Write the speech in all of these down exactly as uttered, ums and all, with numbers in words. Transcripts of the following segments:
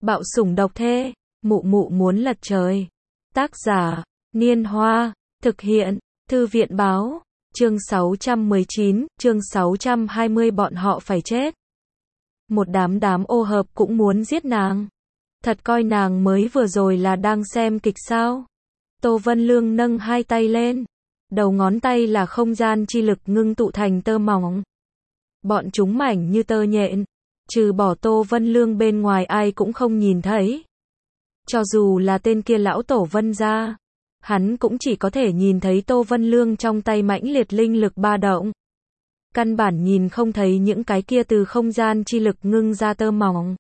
Bạo sủng độc thê, mụ mụ muốn lật trời. Tác giả, Niên Hoa, thực hiện, Thư viện báo, chương sáu trăm mười chín, chương sáu trăm hai mươi bọn họ phải chết. Một đám đám ô hợp cũng muốn giết nàng. Thật coi nàng mới vừa rồi là đang xem kịch sao? Tô Vân Lương nâng hai tay lên. Đầu ngón tay là không gian chi lực ngưng tụ thành tơ mỏng. Bọn chúng mảnh như tơ nhện. Trừ bỏ Tô Vân Lương bên ngoài ai cũng không nhìn thấy. Cho dù là tên kia lão tổ Vân gia, hắn cũng chỉ có thể nhìn thấy Tô Vân Lương trong tay mãnh liệt linh lực ba động. Căn bản nhìn không thấy những cái kia từ không gian chi lực ngưng ra tơ mỏng.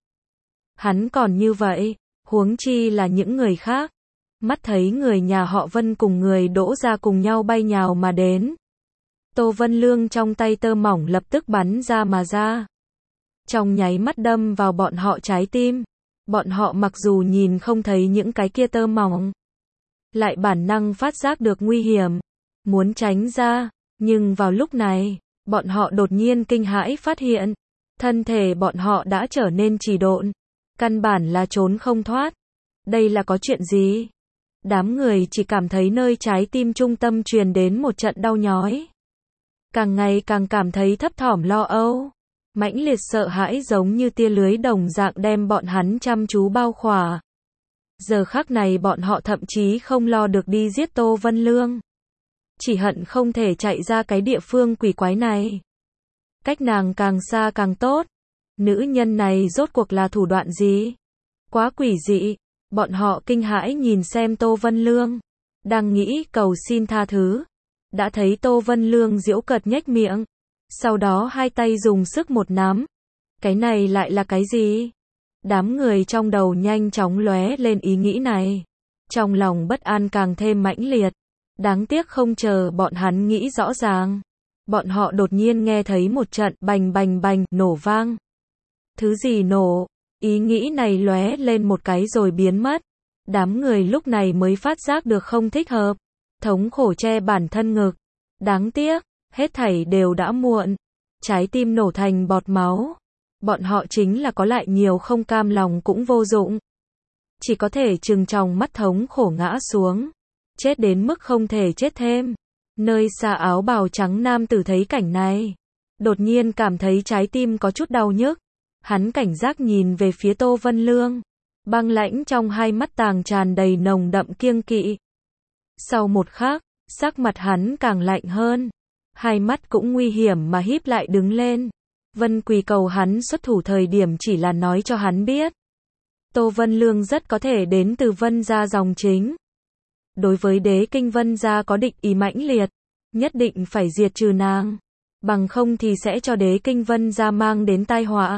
Hắn còn như vậy, huống chi là những người khác. Mắt thấy người nhà họ Vân cùng người Đỗ gia cùng nhau bay nhào mà đến. Tô Vân Lương trong tay tơ mỏng lập tức bắn ra mà ra. Trong nháy mắt đâm vào bọn họ trái tim. Bọn họ mặc dù nhìn không thấy những cái kia tơ mỏng, lại bản năng phát giác được nguy hiểm, muốn tránh ra, nhưng vào lúc này, bọn họ đột nhiên kinh hãi phát hiện, thân thể bọn họ đã trở nên trì độn, căn bản là trốn không thoát. Đây là có chuyện gì? Đám người chỉ cảm thấy nơi trái tim trung tâm truyền đến một trận đau nhói. Càng ngày càng cảm thấy thấp thỏm lo âu. Mãnh liệt sợ hãi giống như tia lưới đồng dạng đem bọn hắn chăm chú bao khỏa. Giờ khắc này bọn họ thậm chí không lo được đi giết Tô Vân Lương. Chỉ hận không thể chạy ra cái địa phương quỷ quái này. Cách nàng càng xa càng tốt. Nữ nhân này rốt cuộc là thủ đoạn gì? Quá quỷ dị. Bọn họ kinh hãi nhìn xem Tô Vân Lương. Đang nghĩ cầu xin tha thứ. Đã thấy Tô Vân Lương giễu cợt nhếch miệng. Sau đó hai tay dùng sức một nắm. Cái này lại là cái gì? Đám người trong đầu nhanh chóng lóe lên ý nghĩ này. Trong lòng bất an càng thêm mãnh liệt. Đáng tiếc không chờ bọn hắn nghĩ rõ ràng. Bọn họ đột nhiên nghe thấy một trận bành bành bành nổ vang. Thứ gì nổ? Ý nghĩ này lóe lên một cái rồi biến mất. Đám người lúc này mới phát giác được không thích hợp. Thống khổ che bản thân ngực. Đáng tiếc. Hết thảy đều đã muộn. Trái tim nổ thành bọt máu. Bọn họ chính là có lại nhiều không cam lòng cũng vô dụng. Chỉ có thể trừng tròng mắt thống khổ ngã xuống. Chết đến mức không thể chết thêm. Nơi xa áo bào trắng nam tử thấy cảnh này. Đột nhiên cảm thấy trái tim có chút đau nhức. Hắn cảnh giác nhìn về phía Tô Vân Lương. Băng lãnh trong hai mắt tàng tràn đầy nồng đậm kiêng kỵ. Sau một khắc, sắc mặt hắn càng lạnh hơn. Hai mắt cũng nguy hiểm mà híp lại đứng lên. Vân Quỳ cầu hắn xuất thủ thời điểm chỉ là nói cho hắn biết. Tô Vân Lương rất có thể đến từ Vân gia dòng chính. Đối với đế kinh Vân gia có định ý mãnh liệt. Nhất định phải diệt trừ nàng. Bằng không thì sẽ cho đế kinh Vân gia mang đến tai họa.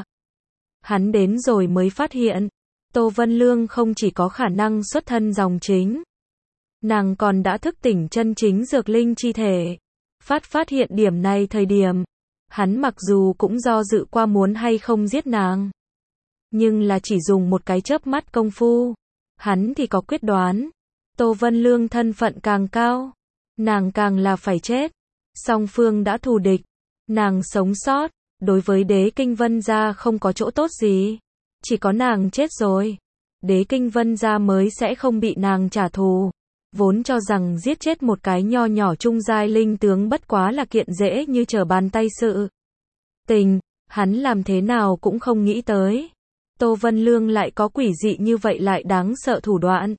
Hắn đến rồi mới phát hiện. Tô Vân Lương không chỉ có khả năng xuất thân dòng chính. Nàng còn đã thức tỉnh chân chính dược linh chi thể. Phát phát hiện điểm này thời điểm, hắn mặc dù cũng do dự qua muốn hay không giết nàng. Nhưng là chỉ dùng một cái chớp mắt công phu. Hắn thì có quyết đoán. Tô Vân Lương thân phận càng cao. Nàng càng là phải chết. Song phương đã thù địch. Nàng sống sót. Đối với đế kinh Vân gia không có chỗ tốt gì. Chỉ có nàng chết rồi. Đế kinh Vân gia mới sẽ không bị nàng trả thù. Vốn cho rằng giết chết một cái nho nhỏ trung giai linh tướng bất quá là kiện dễ như trở bàn tay sự tình, hắn làm thế nào cũng không nghĩ tới. Tô Vân Lương lại có quỷ dị như vậy lại đáng sợ thủ đoạn.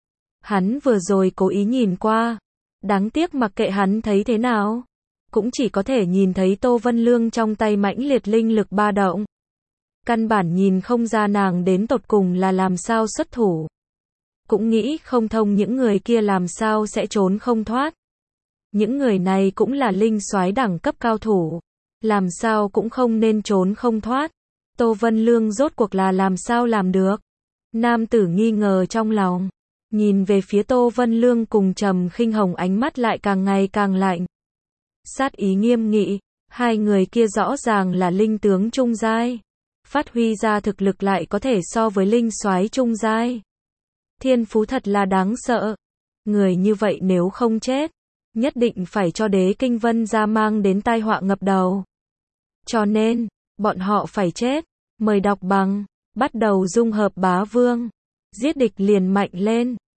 Hắn vừa rồi cố ý nhìn qua, đáng tiếc mặc kệ hắn thấy thế nào, cũng chỉ có thể nhìn thấy Tô Vân Lương trong tay mãnh liệt linh lực ba động. Căn bản nhìn không ra nàng đến tột cùng là làm sao xuất thủ. Cũng nghĩ không thông những người kia làm sao sẽ trốn không thoát. Những người này cũng là linh soái đẳng cấp cao thủ. Làm sao cũng không nên trốn không thoát. Tô Vân Lương rốt cuộc là làm sao làm được. Nam tử nghi ngờ trong lòng. Nhìn về phía Tô Vân Lương cùng Trầm Khinh Hồng ánh mắt lại càng ngày càng lạnh. Sát ý nghiêm nghị. Hai người kia rõ ràng là linh tướng trung giai. Phát huy ra thực lực lại có thể so với linh soái trung giai. Thiên phú thật là đáng sợ. Người như vậy nếu không chết, nhất định phải cho đế kinh Vân gia mang đến tai họa ngập đầu. Cho nên, bọn họ phải chết. Mời đọc bằng bắt đầu dung hợp bá vương. Giết địch liền mạnh lên.